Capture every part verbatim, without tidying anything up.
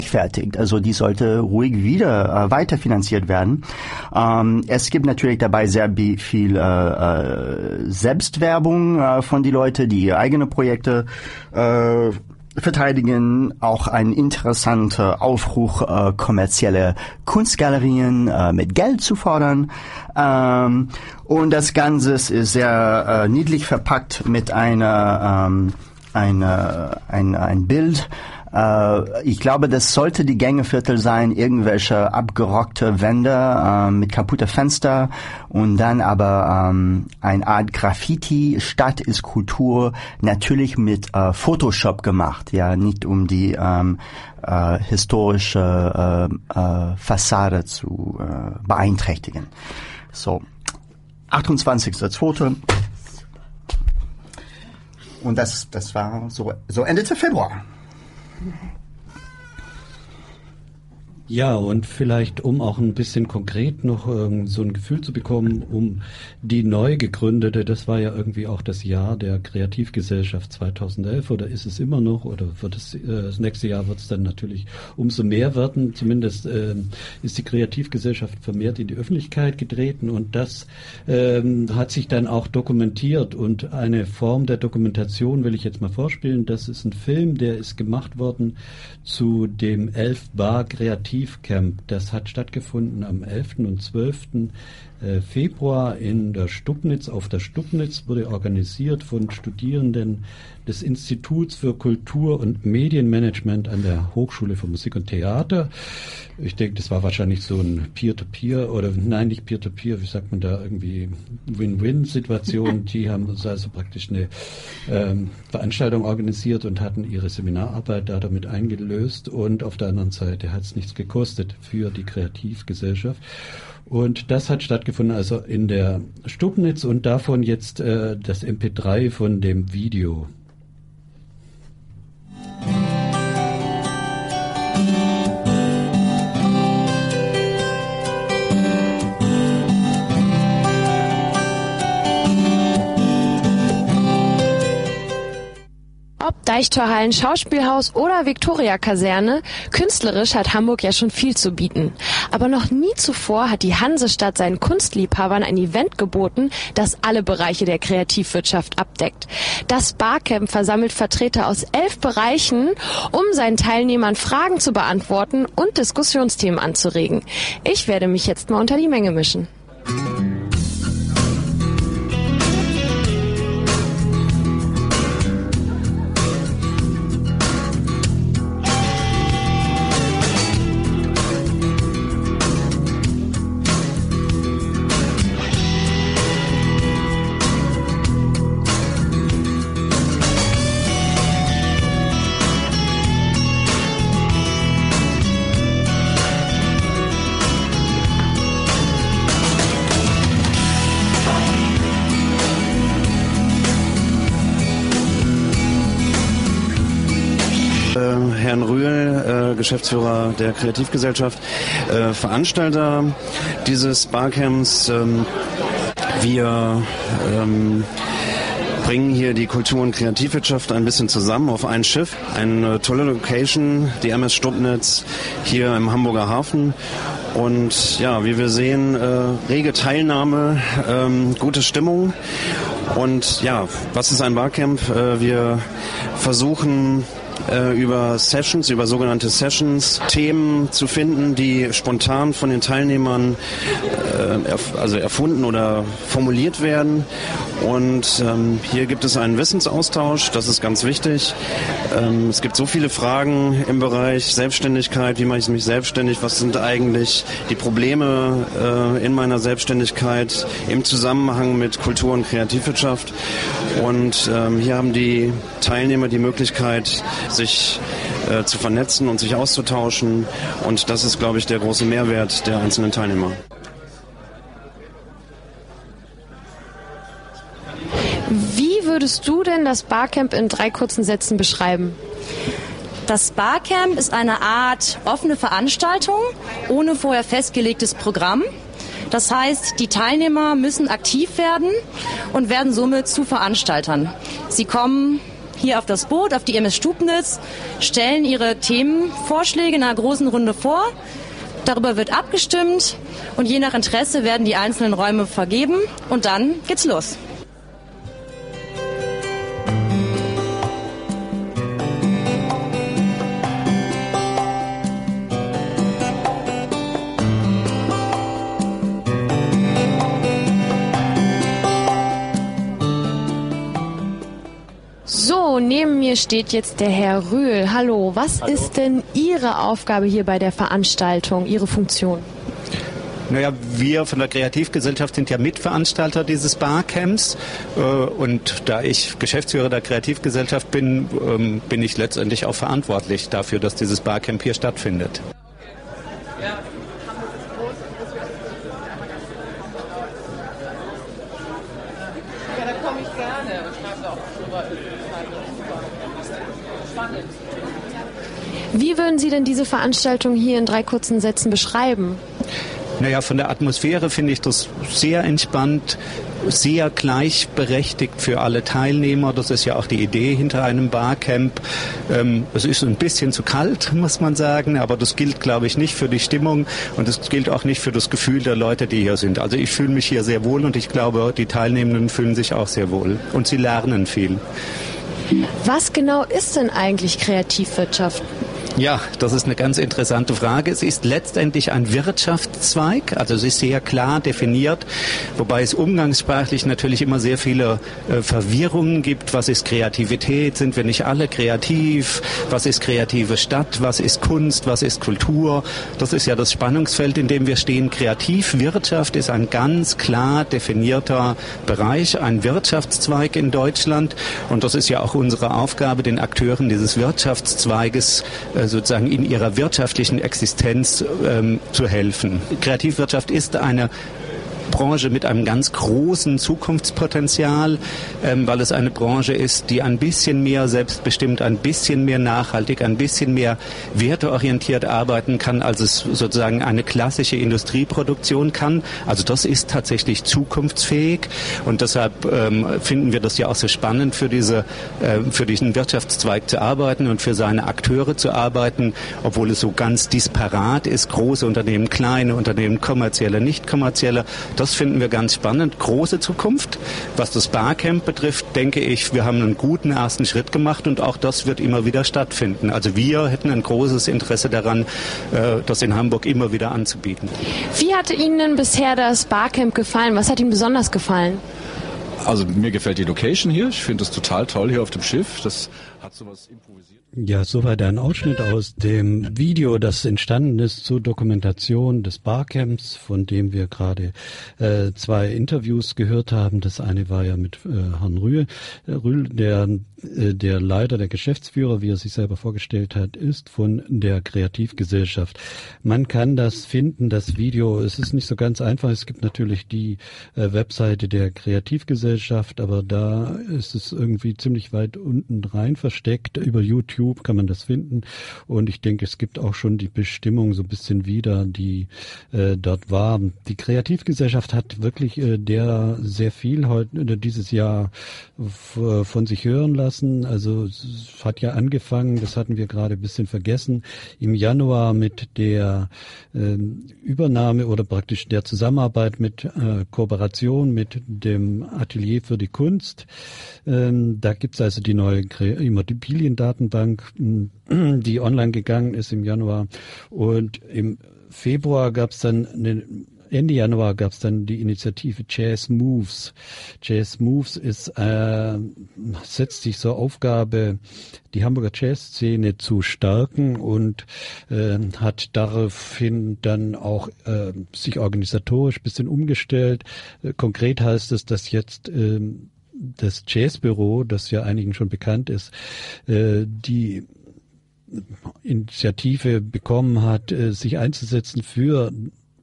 fertigt. Also die sollte ruhig wieder äh, weiterfinanziert werden. Ähm, es gibt natürlich dabei sehr b- viel äh, äh, Selbstwerbung äh, von die Leute, die ihre eigenen Projekte äh, verteidigen. Auch ein interessanter Aufruf, äh, kommerzielle Kunstgalerien äh, mit Geld zu fordern. Ähm, und das Ganze ist sehr äh, niedlich verpackt mit einer ähm, eine, ein, ein Bild. Äh, ich glaube, das sollte die Gängeviertel sein, irgendwelche abgerockte Wände äh, mit kaputter Fenster und dann aber ähm, eine Art Graffiti. Stadt ist Kultur, natürlich mit äh, Photoshop gemacht, ja, nicht um die ähm, äh, historische äh, äh, Fassade zu äh, beeinträchtigen. So, achtundzwanzigster zweiter Und das, das war so, so Ende Februar. Ja, und vielleicht, um auch ein bisschen konkret noch ähm, so ein Gefühl zu bekommen, um die neu gegründete, das war ja irgendwie auch das Jahr der Kreativgesellschaft zweitausendelf, oder ist es immer noch, oder wird es, äh, das nächste Jahr wird es dann natürlich umso mehr werden. Zumindest ähm, ist die Kreativgesellschaft vermehrt in die Öffentlichkeit getreten, und das ähm, hat sich dann auch dokumentiert, und eine Form der Dokumentation will ich jetzt mal vorspielen. Das ist ein Film, der ist gemacht worden zu dem elf Bar Kreativ Camp. Das hat stattgefunden am elften und zwölften Februar in der Stubnitz. Auf der Stubnitz wurde organisiert von Studierenden des Instituts für Kultur- und Medienmanagement an der Hochschule für Musik und Theater. Ich denke, das war wahrscheinlich so ein Peer-to-Peer oder nein, nicht Peer-to-Peer, wie sagt man da, irgendwie Win-Win-Situation. Die haben also praktisch eine ähm, Veranstaltung organisiert und hatten ihre Seminararbeit da damit eingelöst, und auf der anderen Seite hat es nichts gekostet für die Kreativgesellschaft. Und das hat stattgefunden also in der Stubnitz, und davon jetzt äh, das M P drei von dem Video. Ob Deichtorhallen, Schauspielhaus oder Viktoria-Kaserne, künstlerisch hat Hamburg ja schon viel zu bieten. Aber noch nie zuvor hat die Hansestadt seinen Kunstliebhabern ein Event geboten, das alle Bereiche der Kreativwirtschaft abdeckt. Das Barcamp versammelt Vertreter aus elf Bereichen, um seinen Teilnehmern Fragen zu beantworten und Diskussionsthemen anzuregen. Ich werde mich jetzt mal unter die Menge mischen. Herrn Rühl, äh, Geschäftsführer der Kreativgesellschaft, äh, Veranstalter dieses Barcamps. Ähm, wir ähm, bringen hier die Kultur- und Kreativwirtschaft ein bisschen zusammen auf ein Schiff. Eine tolle Location, die M S Stubnitz hier im Hamburger Hafen. Und ja, wie wir sehen, äh, rege Teilnahme, ähm, gute Stimmung. Und ja, was ist ein Barcamp? Äh, wir versuchen über Sessions, über sogenannte Sessions, Themen zu finden, die spontan von den Teilnehmern äh, erf- also erfunden oder formuliert werden. Und ähm, hier gibt es einen Wissensaustausch, das ist ganz wichtig. Ähm, es gibt so viele Fragen im Bereich Selbstständigkeit, wie mache ich mich selbstständig, was sind eigentlich die Probleme äh, in meiner Selbstständigkeit im Zusammenhang mit Kultur- und Kreativwirtschaft. Und ähm, hier haben die Teilnehmer die Möglichkeit, sich äh, zu vernetzen und sich auszutauschen. Und das ist, glaube ich, der große Mehrwert der einzelnen Teilnehmer. Wie würdest du denn das Barcamp in drei kurzen Sätzen beschreiben? Das Barcamp ist eine Art offene Veranstaltung ohne vorher festgelegtes Programm. Das heißt, die Teilnehmer müssen aktiv werden und werden somit zu Veranstaltern. Sie kommen hier auf das Boot, auf die I M S Stubnitz, stellen ihre Themenvorschläge in einer großen Runde vor. Darüber wird abgestimmt und je nach Interesse werden die einzelnen Räume vergeben und dann geht's los. So, neben mir steht jetzt der Herr Rühl. Hallo, was Hallo. ist denn Ihre Aufgabe hier bei der Veranstaltung, Ihre Funktion? Naja, wir von der Kreativgesellschaft sind ja Mitveranstalter dieses Barcamps und da ich Geschäftsführer der Kreativgesellschaft bin, bin ich letztendlich auch verantwortlich dafür, dass dieses Barcamp hier stattfindet. Wie würden Sie denn diese Veranstaltung hier in drei kurzen Sätzen beschreiben? Naja, von der Atmosphäre finde ich das sehr entspannt, sehr gleichberechtigt für alle Teilnehmer. Das ist ja auch die Idee hinter einem Barcamp. Ähm, es ist ein bisschen zu kalt, muss man sagen, aber das gilt, glaube ich, nicht für die Stimmung und es gilt auch nicht für das Gefühl der Leute, die hier sind. Also ich fühle mich hier sehr wohl und ich glaube, die Teilnehmenden fühlen sich auch sehr wohl und sie lernen viel. Was genau ist denn eigentlich Kreativwirtschaft? Ja, das ist eine ganz interessante Frage. Es ist letztendlich ein Wirtschaftszweig, also es ist sehr klar definiert, wobei es umgangssprachlich natürlich immer sehr viele äh, Verwirrungen gibt. Was ist Kreativität? Sind wir nicht alle kreativ? Was ist kreative Stadt? Was ist Kunst? Was ist Kultur? Das ist ja das Spannungsfeld, in dem wir stehen. Kreativwirtschaft ist ein ganz klar definierter Bereich, ein Wirtschaftszweig in Deutschland und das ist ja auch unsere Aufgabe, den Akteuren dieses Wirtschaftszweiges äh, sozusagen in ihrer wirtschaftlichen Existenz ähm, zu helfen. Kreativwirtschaft ist eine Branche mit einem ganz großen Zukunftspotenzial, ähm, weil es eine Branche ist, die ein bisschen mehr selbstbestimmt, ein bisschen mehr nachhaltig, ein bisschen mehr werteorientiert arbeiten kann, als es sozusagen eine klassische Industrieproduktion kann. Also das ist tatsächlich zukunftsfähig und deshalb ähm, finden wir das ja auch so spannend, für diese, äh, für diesen Wirtschaftszweig zu arbeiten und für seine Akteure zu arbeiten, obwohl es so ganz disparat ist, große Unternehmen, kleine Unternehmen, kommerzielle, nicht kommerzielle. Das finden wir ganz spannend. Große Zukunft. Was das Barcamp betrifft, denke ich, wir haben einen guten ersten Schritt gemacht und auch das wird immer wieder stattfinden. Also wir hätten ein großes Interesse daran, das in Hamburg immer wieder anzubieten. Wie hat Ihnen denn bisher das Barcamp gefallen? Was hat Ihnen besonders gefallen? Also mir gefällt die Location hier. Ich finde es total toll hier auf dem Schiff. Das hat sowas improvisiert. Ja, soweit ein Ausschnitt aus dem Video, das entstanden ist zur Dokumentation des Barcamps, von dem wir gerade äh, zwei Interviews gehört haben. Das eine war ja mit äh, Herrn Rühl, Rühl der, äh, der Leiter, der Geschäftsführer, wie er sich selber vorgestellt hat, ist von der Kreativgesellschaft. Man kann das finden, das Video. Es ist nicht so ganz einfach. Es gibt natürlich die äh, Webseite der Kreativgesellschaft, aber da ist es irgendwie ziemlich weit unten rein versteckt. Über YouTube kann man das finden und ich denke, es gibt auch schon die Bestimmung so ein bisschen wieder, die äh, dort war. Die Kreativgesellschaft hat wirklich äh, der sehr viel heute äh, dieses Jahr f- von sich hören lassen. Also es hat ja angefangen, das hatten wir gerade ein bisschen vergessen, im Januar mit der äh, Übernahme oder praktisch der Zusammenarbeit mit äh, Kooperation mit dem Atelier für die Kunst. Ähm, da gibt es also die neue Immobiliendatenbank, die online gegangen ist im Januar. Und im Februar gab es dann, eine, Ende Januar gab es dann die Initiative Jazz Moves. Jazz Moves ist, äh, setzt sich zur Aufgabe, die Hamburger Jazzszene zu stärken und äh, hat daraufhin dann auch äh, sich organisatorisch ein bisschen umgestellt. Äh, konkret heißt es, dass jetzt äh, das Jazzbüro, das ja einigen schon bekannt ist, äh, die Initiative bekommen hat, äh, sich einzusetzen für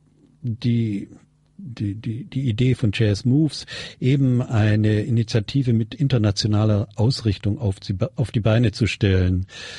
die Die, die, die Idee von Jazz Moves, eben eine Initiative mit internationaler Ausrichtung auf die, auf die Beine zu stellen.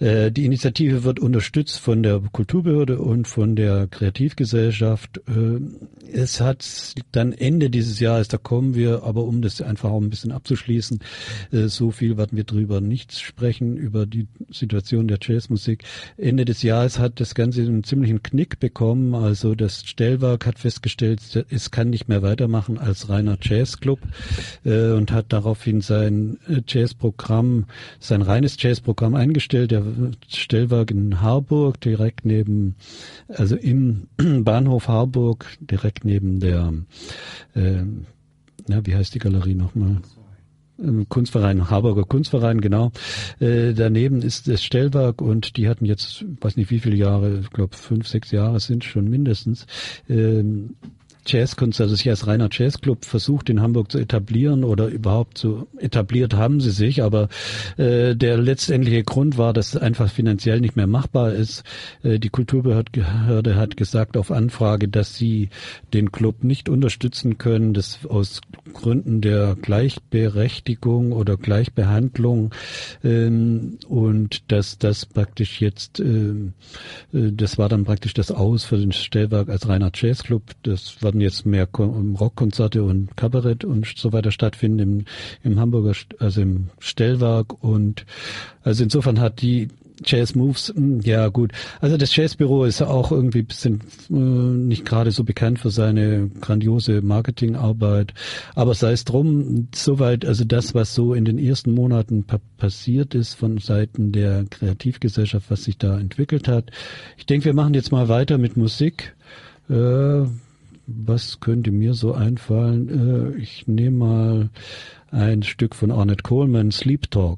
Äh, die Initiative wird unterstützt von der Kulturbehörde und von der Kreativgesellschaft. Äh, es hat dann Ende dieses Jahres, da kommen wir, aber um das einfach auch ein bisschen abzuschließen, äh, so viel werden wir drüber nicht sprechen, über die Situation der Jazzmusik. Ende des Jahres hat das Ganze einen ziemlichen Knick bekommen. Also das Stellwerk hat festgestellt, es kann nicht mehr weitermachen als reiner Jazzclub äh, und hat daraufhin sein Jazzprogramm, sein reines Jazzprogramm eingestellt. Der Stellwerk in Harburg, direkt neben, also im Bahnhof Harburg, direkt neben der, äh, na, wie heißt die Galerie nochmal? Kunstverein, Harburger Kunstverein, genau. Äh, daneben ist das Stellwerk und die hatten jetzt, weiß nicht wie viele Jahre, ich glaube fünf, sechs Jahre sind schon mindestens, ähm, Jazzkonzert, also sich als reiner Jazzclub versucht in Hamburg zu etablieren oder überhaupt so etabliert haben sie sich, aber äh, der letztendliche Grund war, dass es einfach finanziell nicht mehr machbar ist. Äh, die Kulturbehörde hat gesagt auf Anfrage, dass sie den Club nicht unterstützen können, das aus Gründen der Gleichberechtigung oder Gleichbehandlung ähm, und dass das praktisch jetzt, äh, das war dann praktisch das Aus für den Stellwerk als reiner Jazzclub. Das war jetzt mehr Rockkonzerte und Kabarett und so weiter stattfinden im, im Hamburger, also im Stellwerk und also insofern hat die Jazz Moves, ja gut, also das Jazzbüro ist auch irgendwie ein bisschen äh, nicht gerade so bekannt für seine grandiose Marketingarbeit, aber sei es drum, soweit, also das, was so in den ersten Monaten pa- passiert ist von Seiten der Kreativgesellschaft, was sich da entwickelt hat. Ich denke, wir machen jetzt mal weiter mit Musik. Äh, Was könnte mir so einfallen? Ich nehme mal ein Stück von Ornette Coleman, Sleep Talk.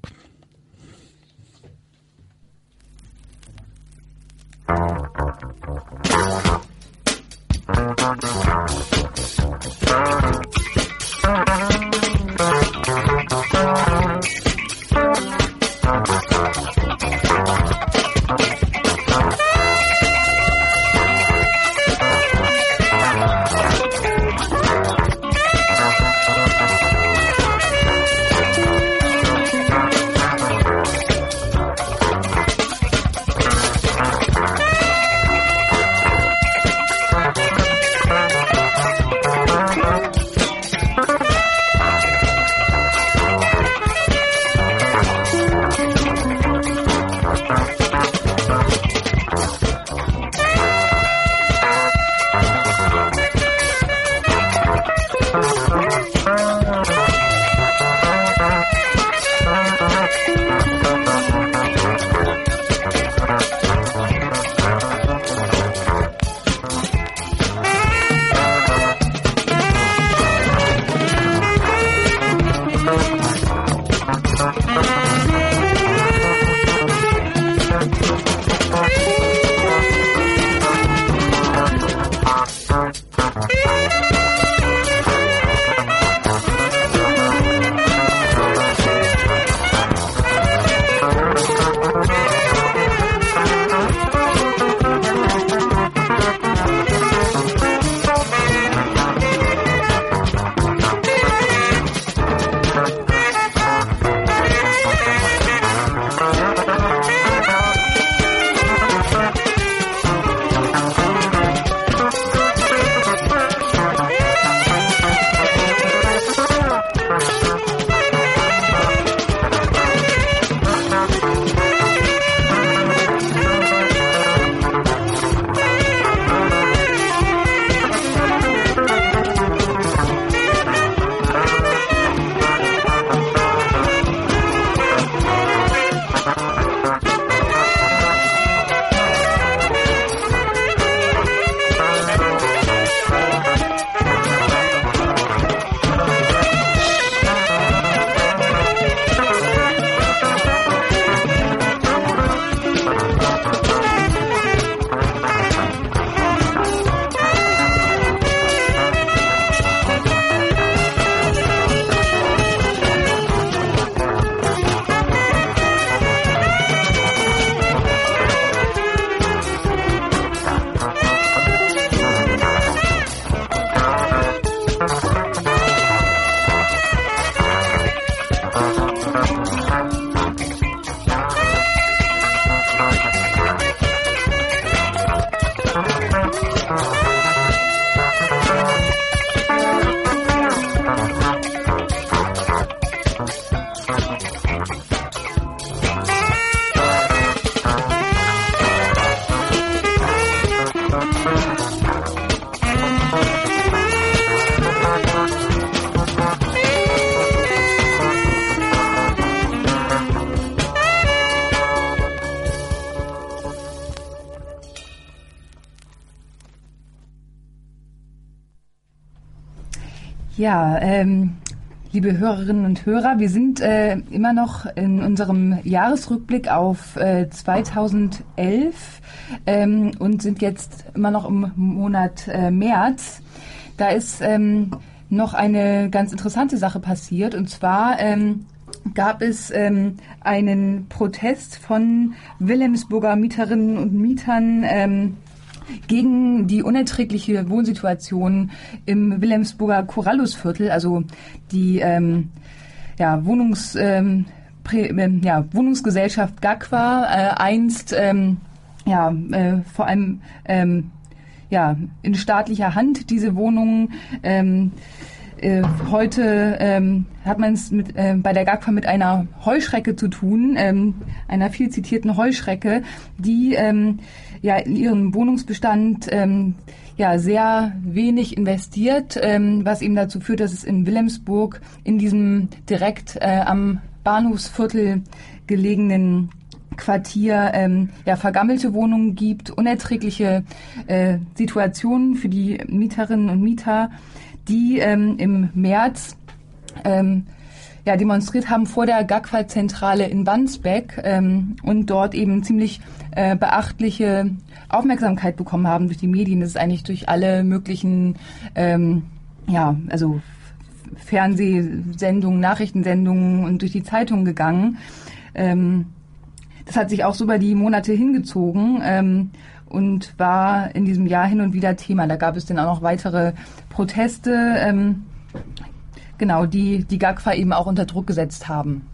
Ja, ähm, liebe Hörerinnen und Hörer, wir sind äh, immer noch in unserem Jahresrückblick auf äh, zweitausendelf ähm, und sind jetzt immer noch im Monat äh, März. Da ist ähm, noch eine ganz interessante Sache passiert, und zwar ähm, gab es ähm, einen Protest von Wilhelmsburger Mieterinnen und Mietern ähm, gegen die unerträgliche Wohnsituation im Wilhelmsburger Corallusviertel, also die ähm, ja, Wohnungs, ähm, Prä, äh, ja, Wohnungsgesellschaft G A G war äh, einst ähm, ja, äh, vor allem ähm, ja, in staatlicher Hand diese Wohnungen. Ähm, äh, heute ähm, hat man es mit, äh, bei der G A G mit einer Heuschrecke zu tun, ähm, einer viel zitierten Heuschrecke, die ähm, ja in ihren Wohnungsbestand ähm, ja sehr wenig investiert, ähm, was eben dazu führt, dass es in Wilhelmsburg in diesem direkt äh, am Bahnhofsviertel gelegenen Quartier ähm, ja vergammelte Wohnungen gibt, unerträgliche äh, Situationen für die Mieterinnen und Mieter, die ähm, im März ähm, ja, demonstriert haben vor der G A G Zentrale in Wandsbek ähm, und dort eben ziemlich äh, beachtliche Aufmerksamkeit bekommen haben durch die Medien. Das ist eigentlich durch alle möglichen, ähm, ja, also Fernsehsendungen, Nachrichtensendungen und durch die Zeitung gegangen. Ähm, das hat sich auch so über die Monate hingezogen ähm, und war in diesem Jahr hin und wieder Thema. Da gab es dann auch noch weitere Proteste, ähm, genau, die die G A G eben auch unter Druck gesetzt haben.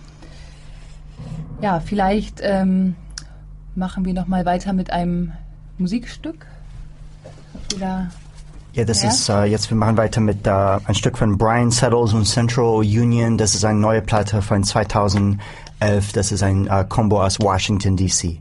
Ja, vielleicht ähm, machen wir noch mal weiter mit einem Musikstück. Wieder ja, das ja? ist äh, jetzt, wir machen weiter mit äh, ein Stück von Brian Settles und Central Union. Das ist eine neue Platte von zweitausendelf. Das ist ein äh, Combo aus Washington, D C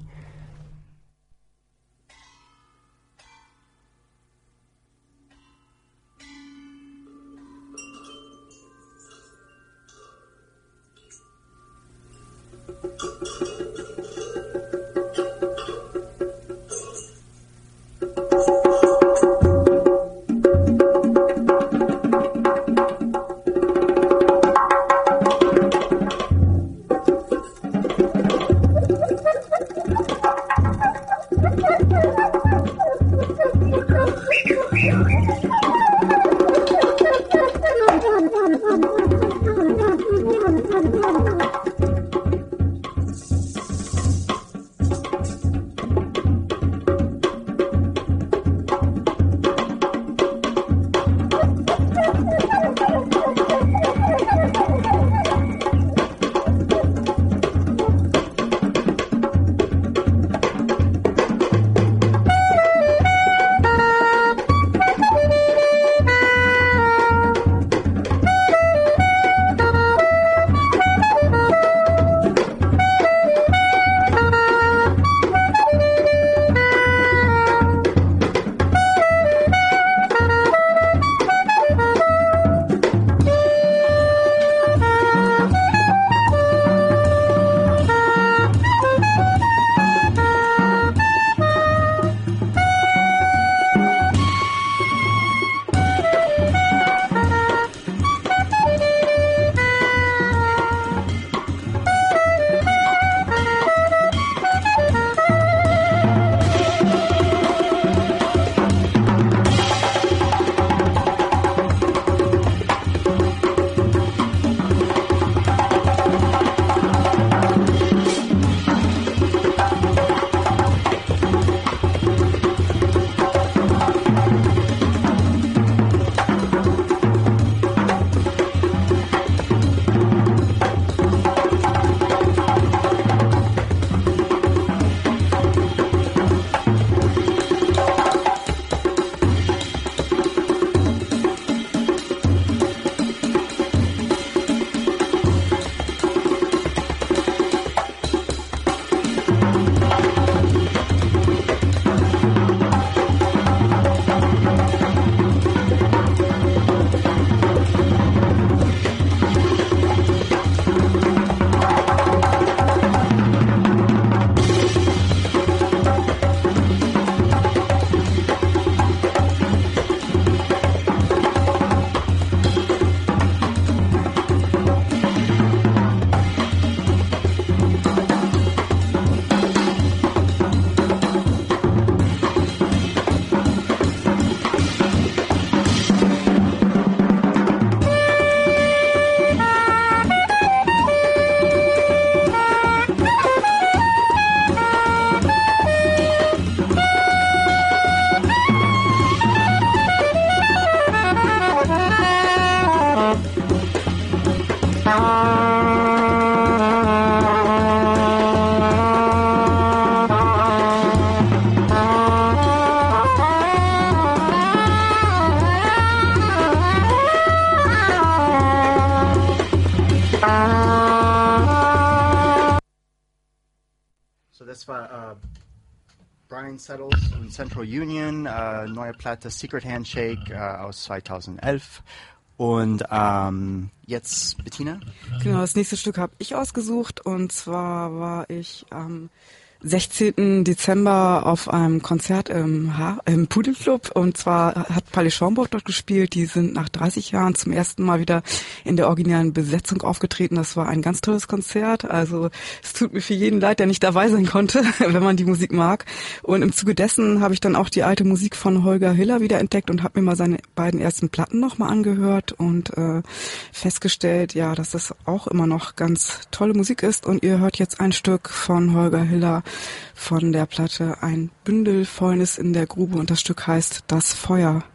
das war äh, Brian Settles und Central Union, äh, neue Platte Secret Handshake äh, aus zweitausendelf. Und ähm, jetzt Bettina? Genau, das nächste Stück habe ich ausgesucht und zwar war ich am ähm, sechzehnten Dezember auf einem Konzert im, ha- im Pudelclub und zwar hat Palais Schaumburg dort gespielt. Die sind nach dreißig Jahren zum ersten Mal wieder in der originalen Besetzung aufgetreten. Das war ein ganz tolles Konzert. Also es tut mir für jeden leid, der nicht dabei sein konnte, wenn man die Musik mag. Und im Zuge dessen habe ich dann auch die alte Musik von Holger Hiller wieder entdeckt und habe mir mal seine beiden ersten Platten nochmal angehört und äh, festgestellt, ja, dass das auch immer noch ganz tolle Musik ist. Und ihr hört jetzt ein Stück von Holger Hiller von der Platte Ein Bündel Fäulnis in der Grube und das Stück heißt Das Feuer.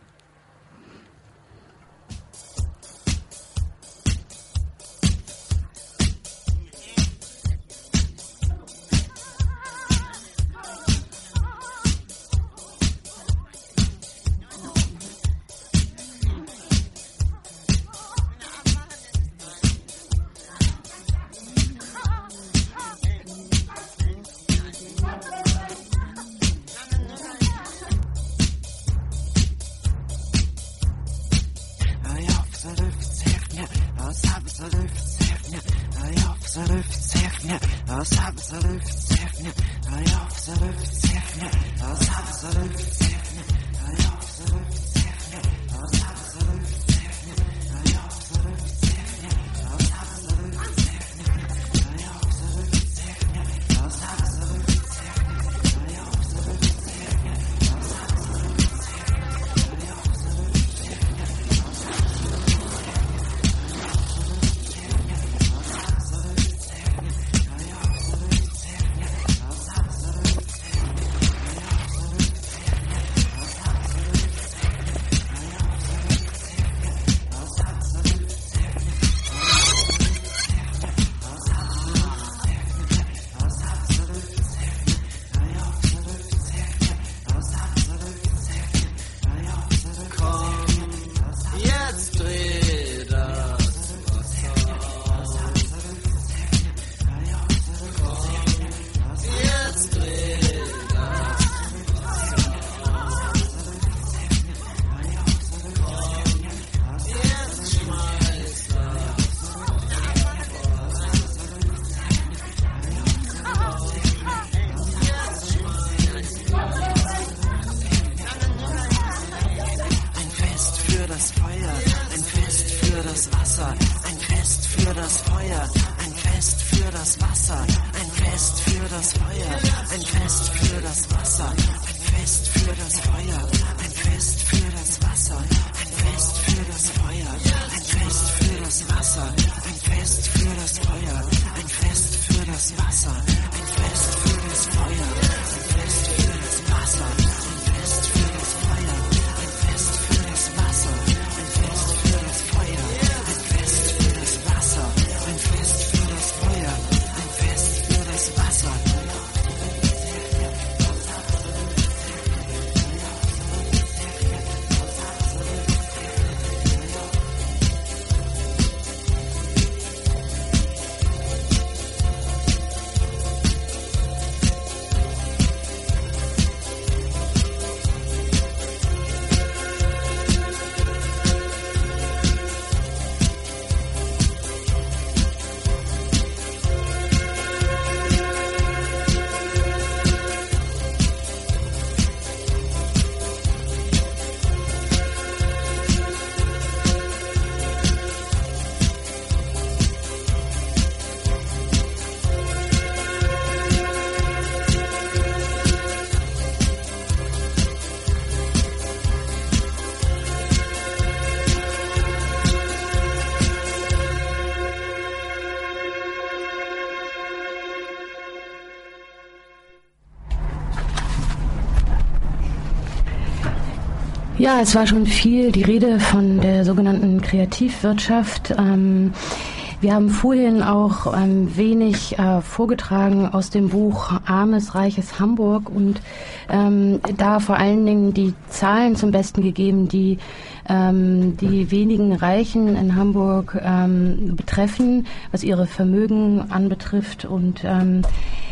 Ja, es war schon viel die Rede von der sogenannten Kreativwirtschaft. Ähm, wir haben vorhin auch ein wenig äh, vorgetragen aus dem Buch Armes, reiches Hamburg und ähm, da vor allen Dingen die Zahlen zum Besten gegeben, die ähm, die wenigen Reichen in Hamburg ähm, betreffen, was ihre Vermögen anbetrifft und ähm,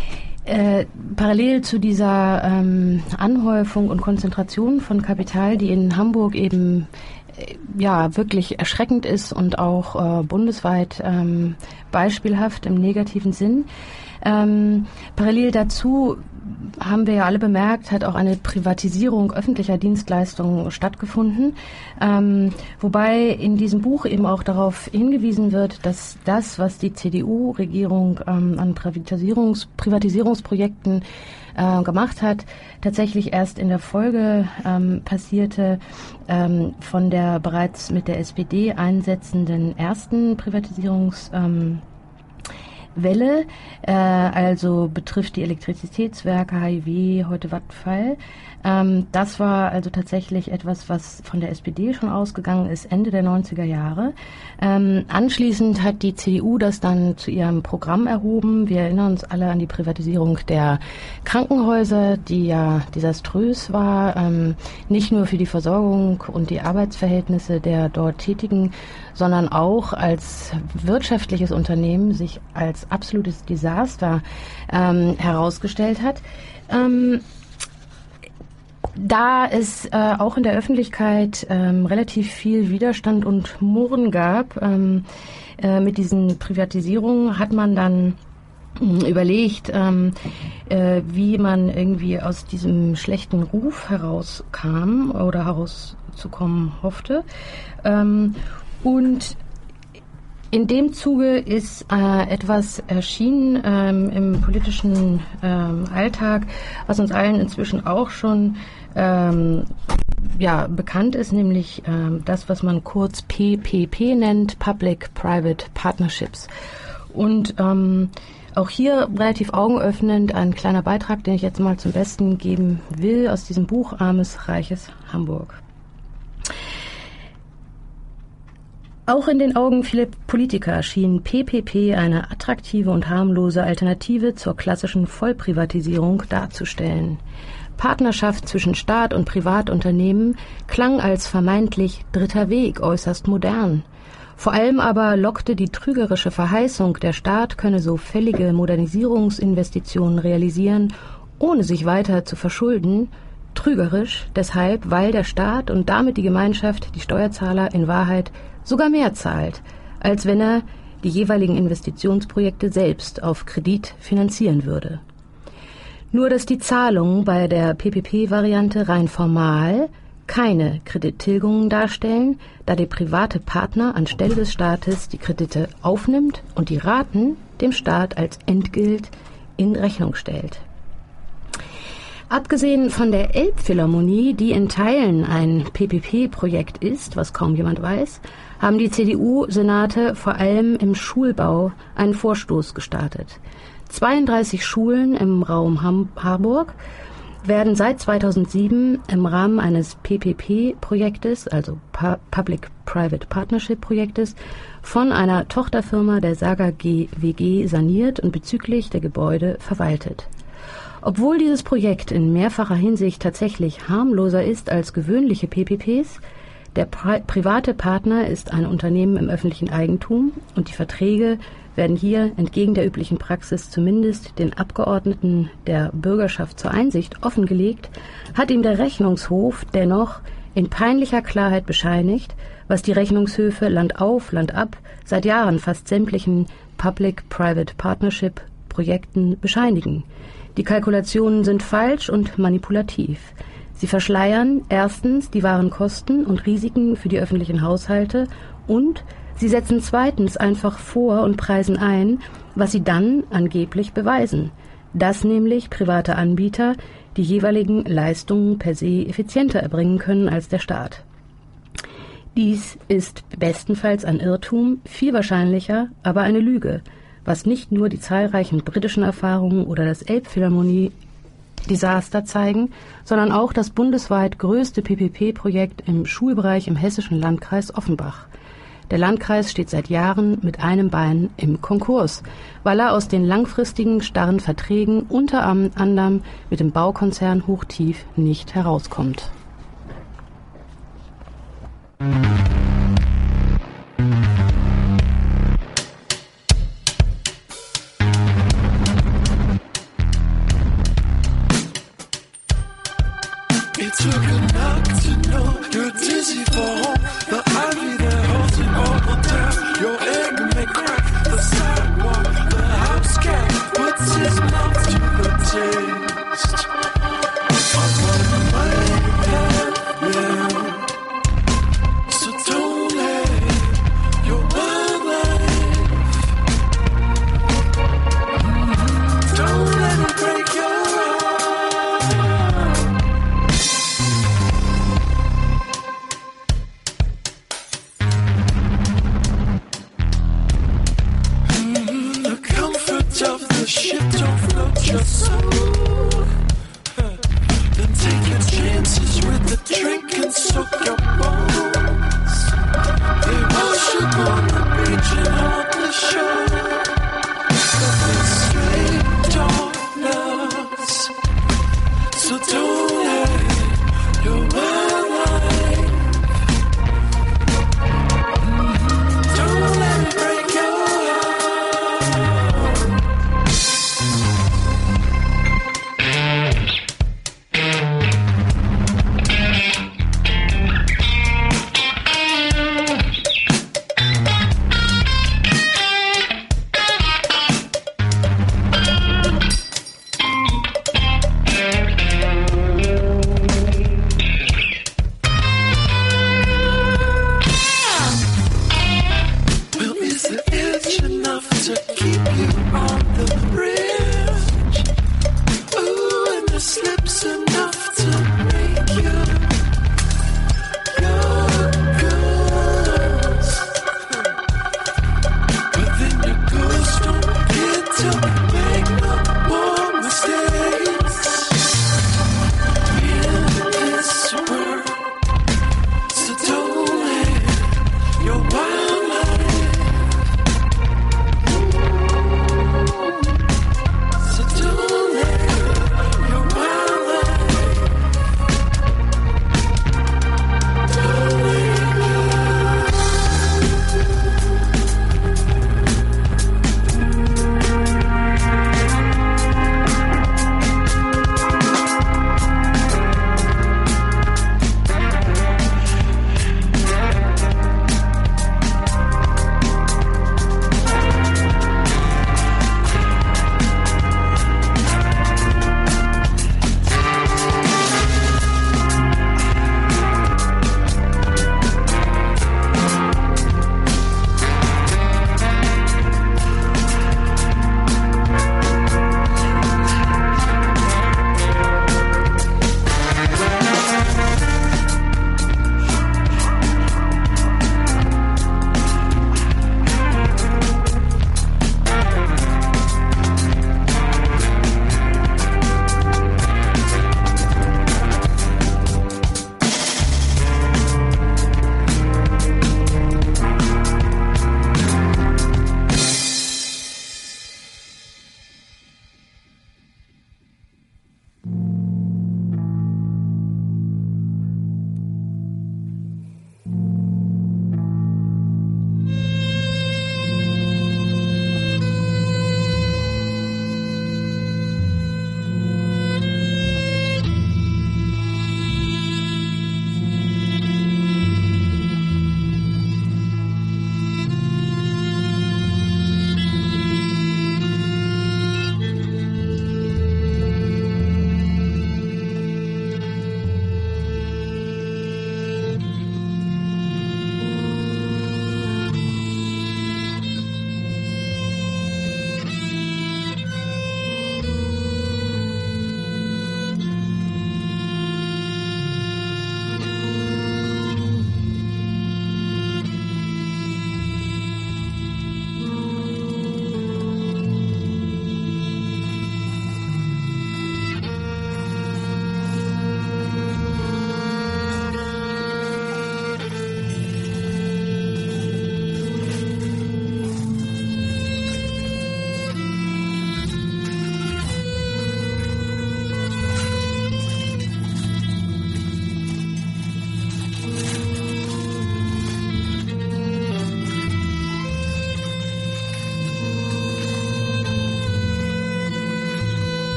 Äh, parallel zu dieser ähm, Anhäufung und Konzentration von Kapital, die in Hamburg eben äh, ja wirklich erschreckend ist und auch äh, bundesweit ähm, beispielhaft im negativen Sinn. Ähm, parallel dazu haben wir ja alle bemerkt, hat auch eine Privatisierung öffentlicher Dienstleistungen stattgefunden. Ähm, wobei in diesem Buch eben auch darauf hingewiesen wird, dass das, was die C D U-Regierung ähm, an Privatisierungs- Privatisierungsprojekten äh, gemacht hat, tatsächlich erst in der Folge ähm, passierte ähm, von der bereits mit der S P D einsetzenden ersten Privatisierungs- ähm, Welle, äh, also betrifft die Elektrizitätswerke, H I W, heute Vattenfall. Ähm, das war also tatsächlich etwas, was von der S P D schon ausgegangen ist, Ende der neunziger Jahre. Ähm, anschließend hat die C D U das dann zu ihrem Programm erhoben. Wir erinnern uns alle an die Privatisierung der Krankenhäuser, die ja desaströs war, ähm, nicht nur für die Versorgung und die Arbeitsverhältnisse der dort Tätigen, sondern auch als wirtschaftliches Unternehmen sich als absolutes Desaster ähm, herausgestellt hat. Ähm, Da es äh, auch in der Öffentlichkeit ähm, relativ viel Widerstand und Murren gab ähm, äh, mit diesen Privatisierungen, hat man dann mh, überlegt, ähm, äh, wie man irgendwie aus diesem schlechten Ruf herauskam oder herauszukommen hoffte. Ähm, und in dem Zuge ist äh, etwas erschienen ähm, im politischen ähm, Alltag, was uns allen inzwischen auch schon ähm, ja, bekannt ist, nämlich ähm, das, was man kurz P P P nennt, Public-Private Partnerships. Und ähm, auch hier relativ augenöffnend ein kleiner Beitrag, den ich jetzt mal zum Besten geben will, aus diesem Buch Armes, Reiches Hamburg. Auch in den Augen vieler Politiker schien P P P eine attraktive und harmlose Alternative zur klassischen Vollprivatisierung darzustellen. Partnerschaft zwischen Staat und Privatunternehmen klang als vermeintlich dritter Weg äußerst modern. Vor allem aber lockte die trügerische Verheißung, der Staat könne so fällige Modernisierungsinvestitionen realisieren, ohne sich weiter zu verschulden, trügerisch deshalb, weil der Staat und damit die Gemeinschaft, die Steuerzahler, in Wahrheit sogar mehr zahlt, als wenn er die jeweiligen Investitionsprojekte selbst auf Kredit finanzieren würde. Nur dass die Zahlungen bei der P P P-Variante rein formal keine Kredittilgungen darstellen, da der private Partner anstelle des Staates die Kredite aufnimmt und die Raten dem Staat als Entgelt in Rechnung stellt. Abgesehen von der Elbphilharmonie, die in Teilen ein P P P-Projekt ist, was kaum jemand weiß, haben die C D U-Senate vor allem im Schulbau einen Vorstoß gestartet. zweiunddreißig Schulen im Raum Ham- Harburg werden seit zweitausendsieben im Rahmen eines P P P-Projektes, also Pa- Public-Private Partnership-Projektes, von einer Tochterfirma der Saga G W G saniert und bezüglich der Gebäude verwaltet. Obwohl dieses Projekt in mehrfacher Hinsicht tatsächlich harmloser ist als gewöhnliche P P Ps, der pri- private Partner ist ein Unternehmen im öffentlichen Eigentum und die Verträge werden hier entgegen der üblichen Praxis zumindest den Abgeordneten der Bürgerschaft zur Einsicht offengelegt, hat ihm der Rechnungshof dennoch in peinlicher Klarheit bescheinigt, was die Rechnungshöfe Land auf, Land ab seit Jahren fast sämtlichen Public-Private Partnership-Projekten bescheinigen. Die Kalkulationen sind falsch und manipulativ. Sie verschleiern erstens die wahren Kosten und Risiken für die öffentlichen Haushalte und sie setzen zweitens einfach vor und preisen ein, was sie dann angeblich beweisen, dass nämlich private Anbieter die jeweiligen Leistungen per se effizienter erbringen können als der Staat. Dies ist bestenfalls ein Irrtum, viel wahrscheinlicher aber eine Lüge, was nicht nur die zahlreichen britischen Erfahrungen oder das Elbphilharmonie-Desaster zeigen, sondern auch das bundesweit größte P P P-Projekt im Schulbereich im hessischen Landkreis Offenbach. Der Landkreis steht seit Jahren mit einem Bein im Konkurs, weil er aus den langfristigen, starren Verträgen unter anderem mit dem Baukonzern Hochtief nicht herauskommt. It took a knock to know you're dizzy for home. The ivy that holds it all down. Your anger may crack the sidewalk. The house cat puts his mouth to the taste. I'm on my path, yeah. So don't let your wild life, don't let it break your heart.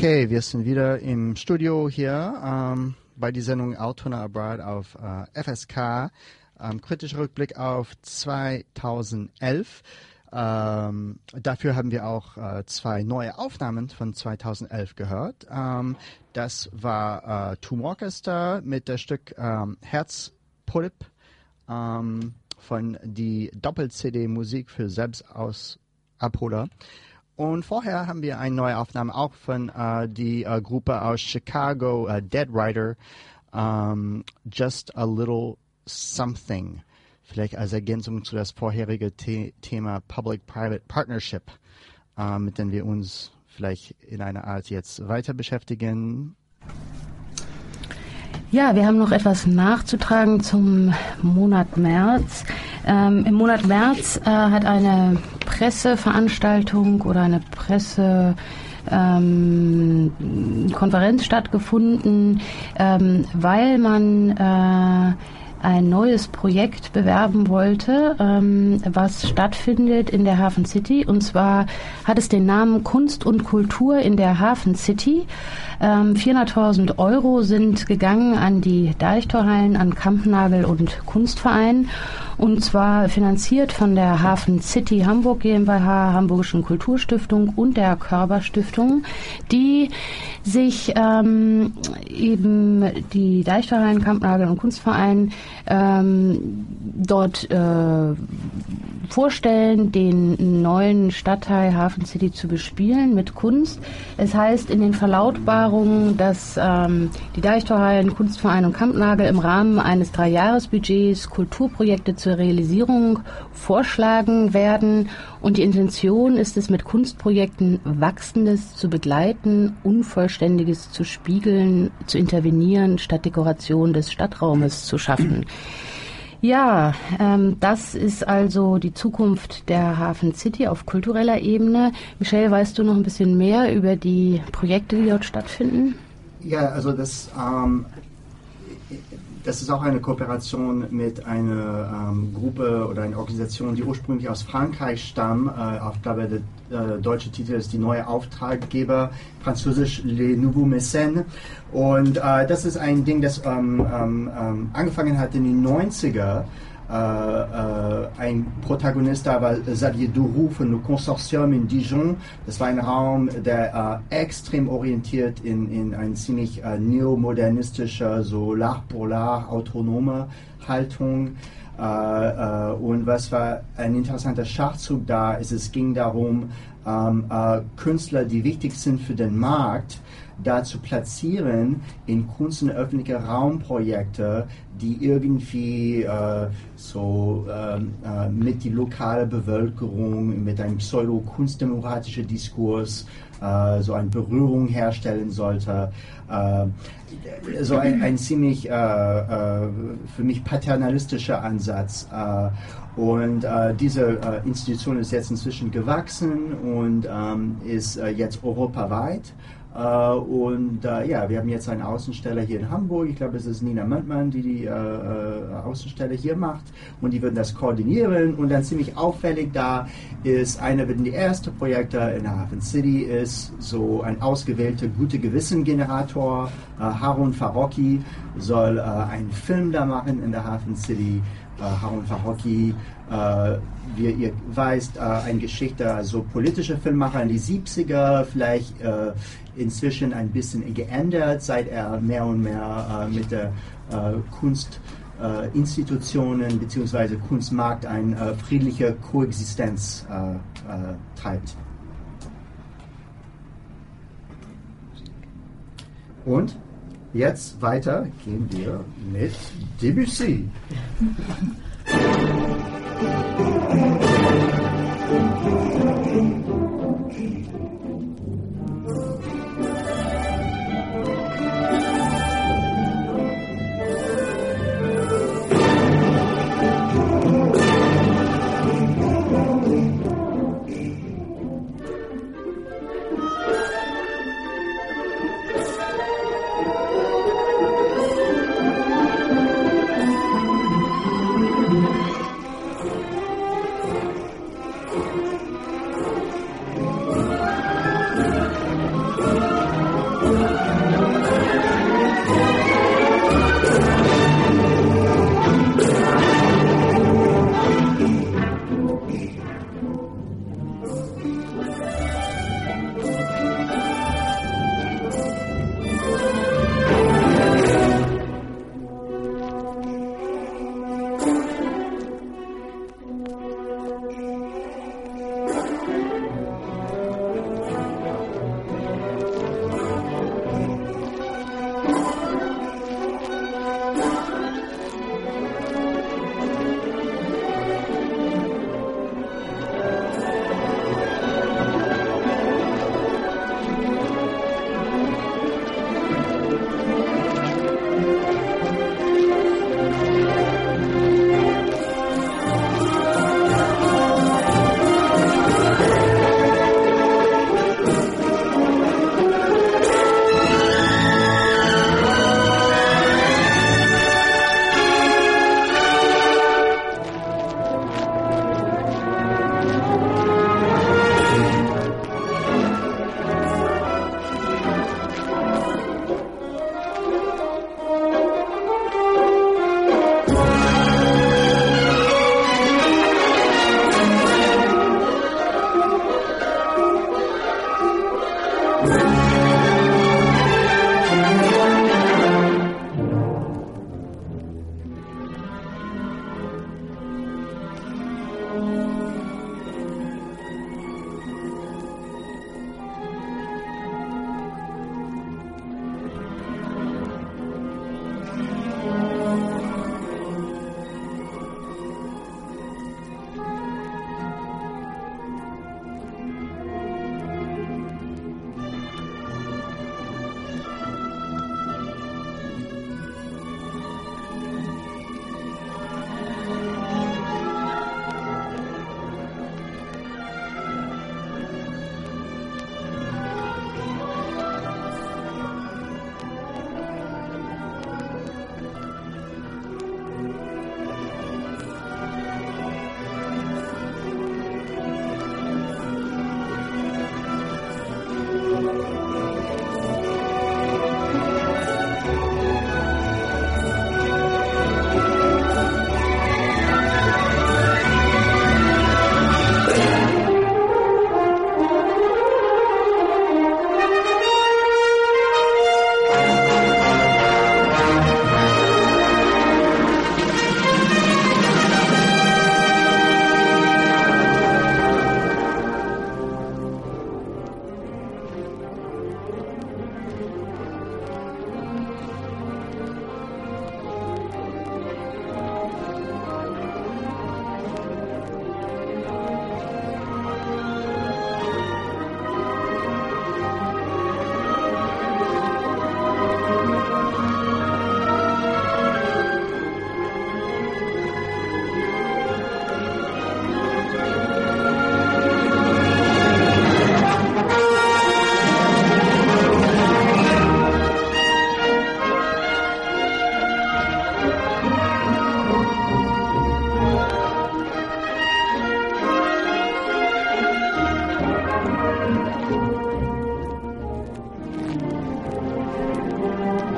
Okay, wir sind wieder im Studio hier ähm, bei der Sendung Altona Abroad auf äh, F S K. Ähm, kritischer Rückblick auf zweitausendelf. Ähm, dafür haben wir auch äh, zwei neue Aufnahmen von zweitausendelf gehört. Ähm, das war äh, Tomb Orchester mit dem Stück ähm, Herzpolyp ähm, von die Doppel-C D Musik für Selbstabholer. Und vorher haben wir eine neue Aufnahme auch von äh, die äh, Gruppe aus Chicago, äh, Dead Rider, ähm, Just a Little Something. Vielleicht als Ergänzung zu das vorherige The- Thema Public-Private Partnership, äh, mit dem wir uns vielleicht in einer Art jetzt weiter beschäftigen. Ja, wir haben noch etwas nachzutragen zum Monat März. Ähm, Im Monat März äh, hat eine Presseveranstaltung oder eine Presse ähm, Konferenz stattgefunden, ähm, weil man äh, ein neues Projekt bewerben wollte, ähm, was stattfindet in der Hafen City. Und zwar hat es den Namen Kunst und Kultur in der Hafen City. Ähm, vierhunderttausend Euro sind gegangen an die Deichtorhallen, an Kampnagel und Kunstverein. Und zwar finanziert von der Hafen City Hamburg GmbH, Hamburgischen Kulturstiftung und der Körber-Stiftung, die sich ähm, eben die Deichtorhallen, Kampnagel und Kunstverein ähm, dort äh, vorstellen, den neuen Stadtteil Hafen City zu bespielen mit Kunst. Es heißt in den Verlautbarungen, dass ähm, die Deichtorhallen, Kunstverein und Kampnagel im Rahmen eines Dreijahresbudgets Kulturprojekte zur Realisierung vorschlagen werden. Und die Intention ist es, mit Kunstprojekten Wachsendes zu begleiten, Unvollständiges zu spiegeln, zu intervenieren, statt Dekoration des Stadtraumes zu schaffen. Ja, ähm, das ist also die Zukunft der Hafen City auf kultureller Ebene. Michelle, weißt du noch ein bisschen mehr über die Projekte, die dort stattfinden? Ja, also das, ähm, das ist auch eine Kooperation mit einer ähm, Gruppe oder einer Organisation, die ursprünglich aus Frankreich stammt. Äh, ich glaube, der äh, deutsche Titel ist die neue Auftraggeber, französisch Les Nouveaux Mécènes. Und äh, das ist ein Ding, das ähm, ähm, angefangen hat in den neunziger. Äh, äh, ein Protagonist da war Xavier Duroux von Le Consortium in Dijon. Das war ein Raum, der äh, extrem orientiert in, in ein ziemlich äh, neomodernistischer, so l'art pour l'art, autonome Haltung. Äh, äh, und was war ein interessanter Schachzug da ist, es ging darum, ähm, äh, Künstler, die wichtig sind für den Markt, da zu platzieren in Kunst- und öffentliche Raumprojekte, die irgendwie äh, so ähm, äh, mit die lokale Bevölkerung, mit einem pseudo-kunstdemokratischen Diskurs äh, so eine Berührung herstellen sollte. Äh, so ein, ein ziemlich äh, äh, für mich paternalistischer Ansatz. Äh, Und äh, diese äh, Institution ist jetzt inzwischen gewachsen und ähm, ist äh, jetzt europaweit. Uh, und uh, ja, wir haben jetzt einen Außensteller hier in Hamburg. Ich glaube, es ist Nina Möntmann, die die uh, uh, Außenstelle hier macht. Und die würden das koordinieren. Und dann ziemlich auffällig da ist, einer der ersten Projekte in der Hafen City ist so ein ausgewählter gute Gewissen-Generator. Uh, Harun Farocki soll uh, einen Film da machen in der Hafen City. Uh, Harun Farocki, uh, wie ihr weißt, uh, eine Geschichte, also politische Filmemacher in die siebziger, vielleicht uh, inzwischen ein bisschen geändert, seit er mehr und mehr uh, mit der uh, Kunstinstitutionen uh, bzw. Kunstmarkt eine uh, friedliche Koexistenz uh, uh, treibt. Und jetzt weiter gehen wir mit Debussy.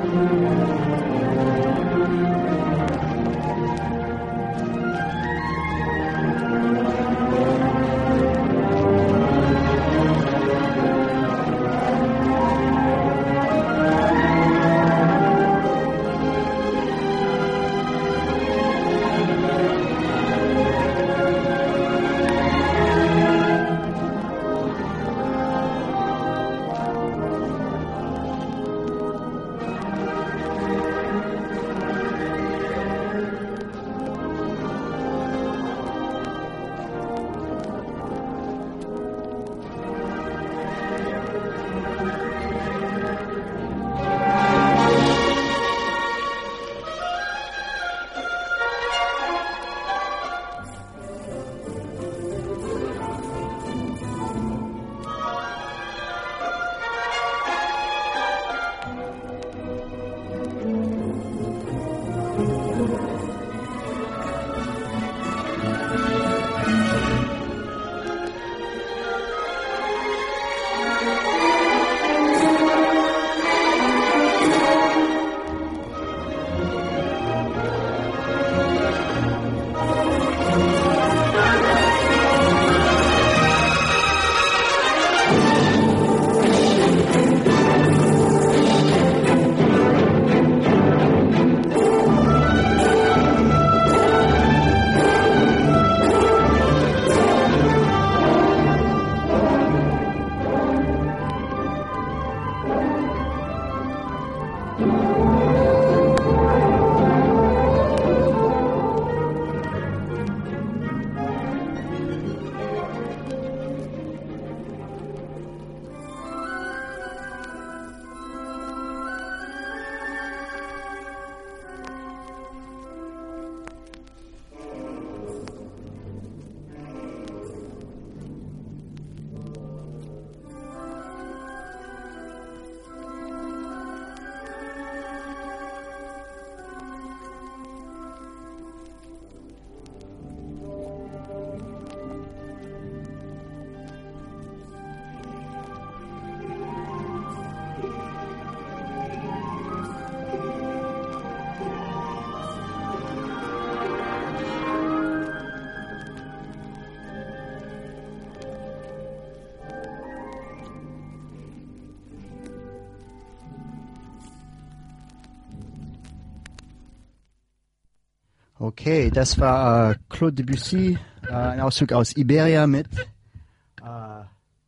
Okay, das war äh, Claude Debussy, äh, ein Auszug aus Iberia mit äh,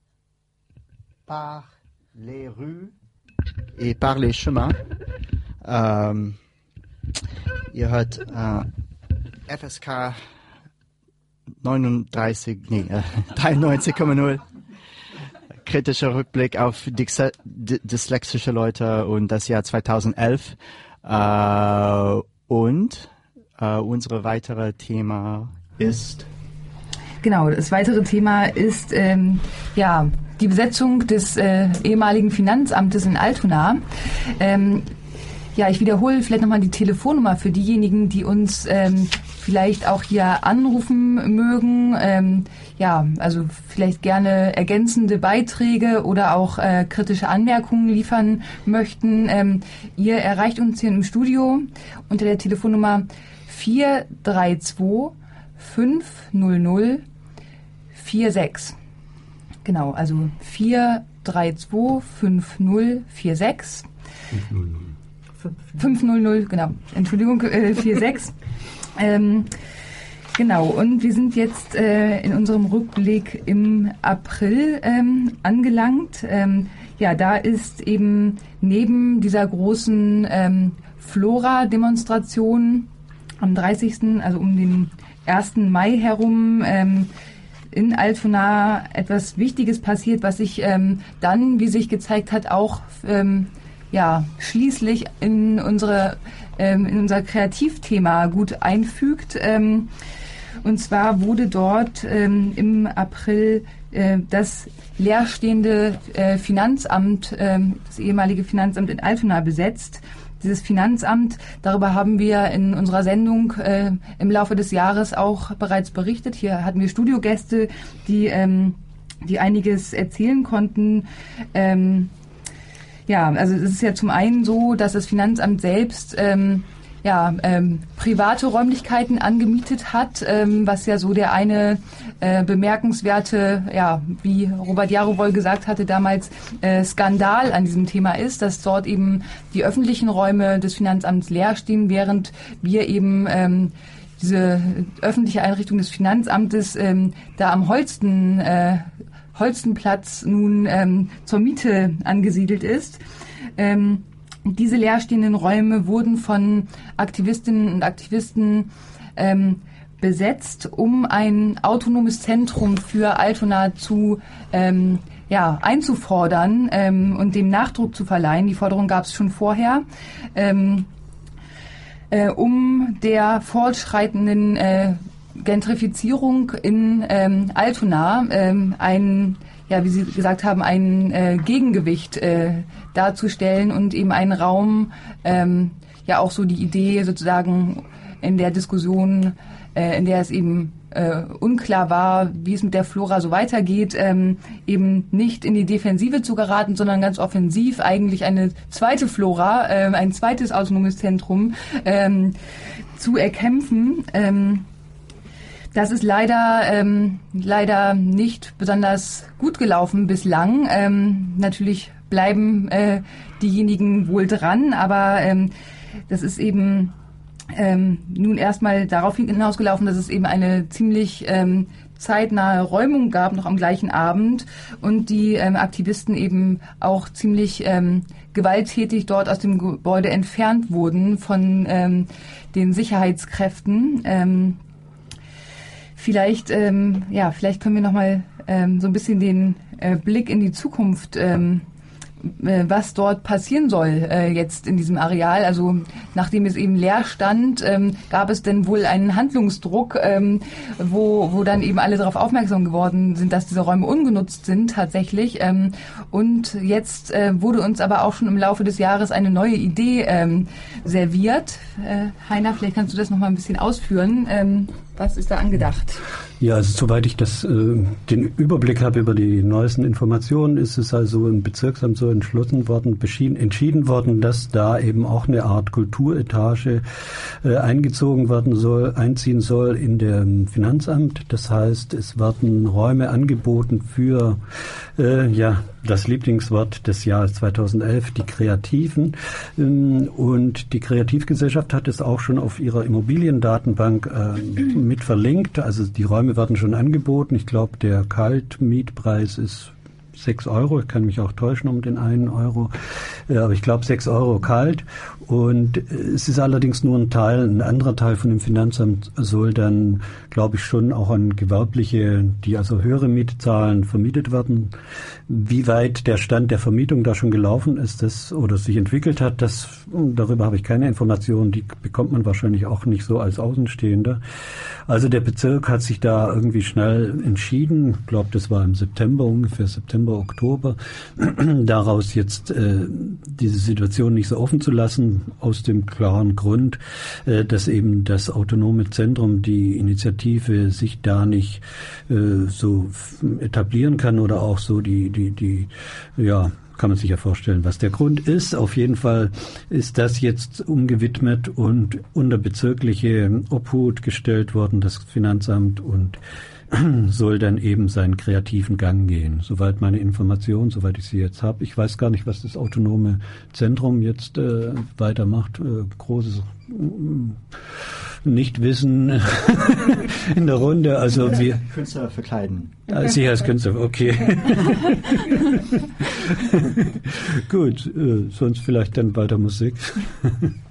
Par les rues et par les chemins. Ähm, ihr hört äh, F S K neununddreißig, nee, äh, dreiundneunzig Komma null. Kritischer Rückblick auf dyse- d- dyslexische Leute und das Jahr zweitausendelf. Äh, und Uh, unsere weitere Thema ist? Genau, das weitere Thema ist ähm, ja die Besetzung des äh, ehemaligen Finanzamtes in Altona. Ähm, ja, ich wiederhole vielleicht nochmal die Telefonnummer für diejenigen, die uns ähm, vielleicht auch hier anrufen mögen. Ähm, ja, also vielleicht gerne ergänzende Beiträge oder auch äh, kritische Anmerkungen liefern möchten. Ähm, ihr erreicht uns hier im Studio unter der Telefonnummer vier drei zwei fünf null null vier sechs. Genau, also vier drei zwei fünf null vier sechs. fünf null null, genau. Entschuldigung, äh, vier sechs. ähm, genau, und wir sind jetzt äh, in unserem Rückblick im April ähm, angelangt. Ähm, ja, da ist eben neben dieser großen ähm, Flora-Demonstration am dreißigsten, also um den ersten Mai herum, ähm, in Altona etwas Wichtiges passiert, was sich ähm, dann, wie sich gezeigt hat, auch ähm, ja, schließlich in unsere ähm, in unser Kreativthema gut einfügt. Ähm, und zwar wurde dort ähm, im April äh, das leerstehende äh, Finanzamt, äh, das ehemalige Finanzamt in Altona besetzt. Dieses Finanzamt, darüber haben wir in unserer Sendung äh, im Laufe des Jahres auch bereits berichtet. Hier hatten wir Studiogäste, die, ähm, die einiges erzählen konnten. Ähm, Ja, also es ist ja zum einen so, dass das Finanzamt selbst ähm, ja, ähm, private Räumlichkeiten angemietet hat, ähm, was ja so der eine äh, bemerkenswerte, ja, wie Robert Jarowoll gesagt hatte damals, äh, Skandal an diesem Thema ist, dass dort eben die öffentlichen Räume des Finanzamts leer stehen, während wir eben ähm, diese öffentliche Einrichtung des Finanzamtes ähm, da am Holsten, äh, Holstenplatz nun ähm, zur Miete angesiedelt ist. Ähm, Diese leerstehenden Räume wurden von Aktivistinnen und Aktivisten ähm, besetzt, um ein autonomes Zentrum für Altona zu ähm, ja, einzufordern ähm, und dem Nachdruck zu verleihen. Die Forderung gab es schon vorher, ähm, äh, um der fortschreitenden äh, Gentrifizierung in ähm, Altona ähm, ein ja, wie Sie gesagt haben, ein äh, Gegengewicht äh, darzustellen und eben einen Raum, ähm, ja auch so die Idee sozusagen in der Diskussion, äh, in der es eben äh, unklar war, wie es mit der Flora so weitergeht, ähm, eben nicht in die Defensive zu geraten, sondern ganz offensiv eigentlich eine zweite Flora, äh, ein zweites autonomes Zentrum ähm, zu erkämpfen. Ähm, Das ist leider ähm, leider nicht besonders gut gelaufen bislang. Ähm, natürlich bleiben äh, diejenigen wohl dran, aber ähm, das ist eben ähm, nun erstmal darauf hinausgelaufen, dass es eben eine ziemlich ähm, zeitnahe Räumung gab, noch am gleichen Abend, und die ähm, Aktivisten eben auch ziemlich ähm, gewalttätig dort aus dem Gebäude entfernt wurden von ähm, den Sicherheitskräften. Ähm, Vielleicht, ähm, ja, vielleicht können wir noch mal ähm, so ein bisschen den äh, Blick in die Zukunft, ähm, äh, was dort passieren soll äh, jetzt in diesem Areal. Also nachdem es eben leer stand, ähm, gab es denn wohl einen Handlungsdruck, ähm, wo, wo dann eben alle darauf aufmerksam geworden sind, dass diese Räume ungenutzt sind tatsächlich. Ähm, und jetzt äh, wurde uns aber auch schon im Laufe des Jahres eine neue Idee ähm, serviert. Äh, Heiner, vielleicht kannst du das noch mal ein bisschen ausführen. Ähm, Was ist da angedacht? Ja, also soweit ich das, äh, den Überblick habe über die neuesten Informationen, ist es also im Bezirksamt so entschlossen worden, beschieden, entschieden worden, dass da eben auch eine Art Kulturetage äh, eingezogen werden soll, einziehen soll in dem Finanzamt. Das heißt, es werden Räume angeboten für äh, ja das Lieblingswort des Jahres zweitausendelf, die Kreativen. Und die Kreativgesellschaft hat es auch schon auf ihrer Immobiliendatenbank äh, mit verlinkt. Also die Räume werden schon angeboten. Ich glaube, der Kaltmietpreis ist sechs Euro. Ich kann mich auch täuschen um den einen Euro. Aber ich glaube, sechs Euro kalt. Und es ist allerdings nur ein Teil. Ein anderer Teil von dem Finanzamt soll dann, glaube ich, schon auch an Gewerbliche, die also höhere Miete zahlen, vermietet werden. Wie weit der Stand der Vermietung da schon gelaufen ist, das oder sich entwickelt hat, das, darüber habe ich keine Informationen. Die bekommt man wahrscheinlich auch nicht so als Außenstehender. Also der Bezirk hat sich da irgendwie schnell entschieden. Ich glaube, das war im September, ungefähr September, Oktober, daraus jetzt äh, diese Situation nicht so offen zu lassen, aus dem klaren Grund, äh, dass eben das autonome Zentrum, die Initiative sich da nicht äh, so etablieren kann oder auch so die, die, die, ja, kann man sich ja vorstellen, was der Grund ist. Auf jeden Fall ist das jetzt umgewidmet und unter bezirkliche Obhut gestellt worden, das Finanzamt, und soll dann eben seinen kreativen Gang gehen. Soweit meine Information, soweit ich sie jetzt habe. Ich weiß gar nicht, was das autonome Zentrum jetzt äh, weitermacht. Äh, großes äh, Nichtwissen in der Runde. Also wir Künstler verkleiden. Ah, Sie als Künstler, okay. Gut, äh, sonst vielleicht dann weiter Musik.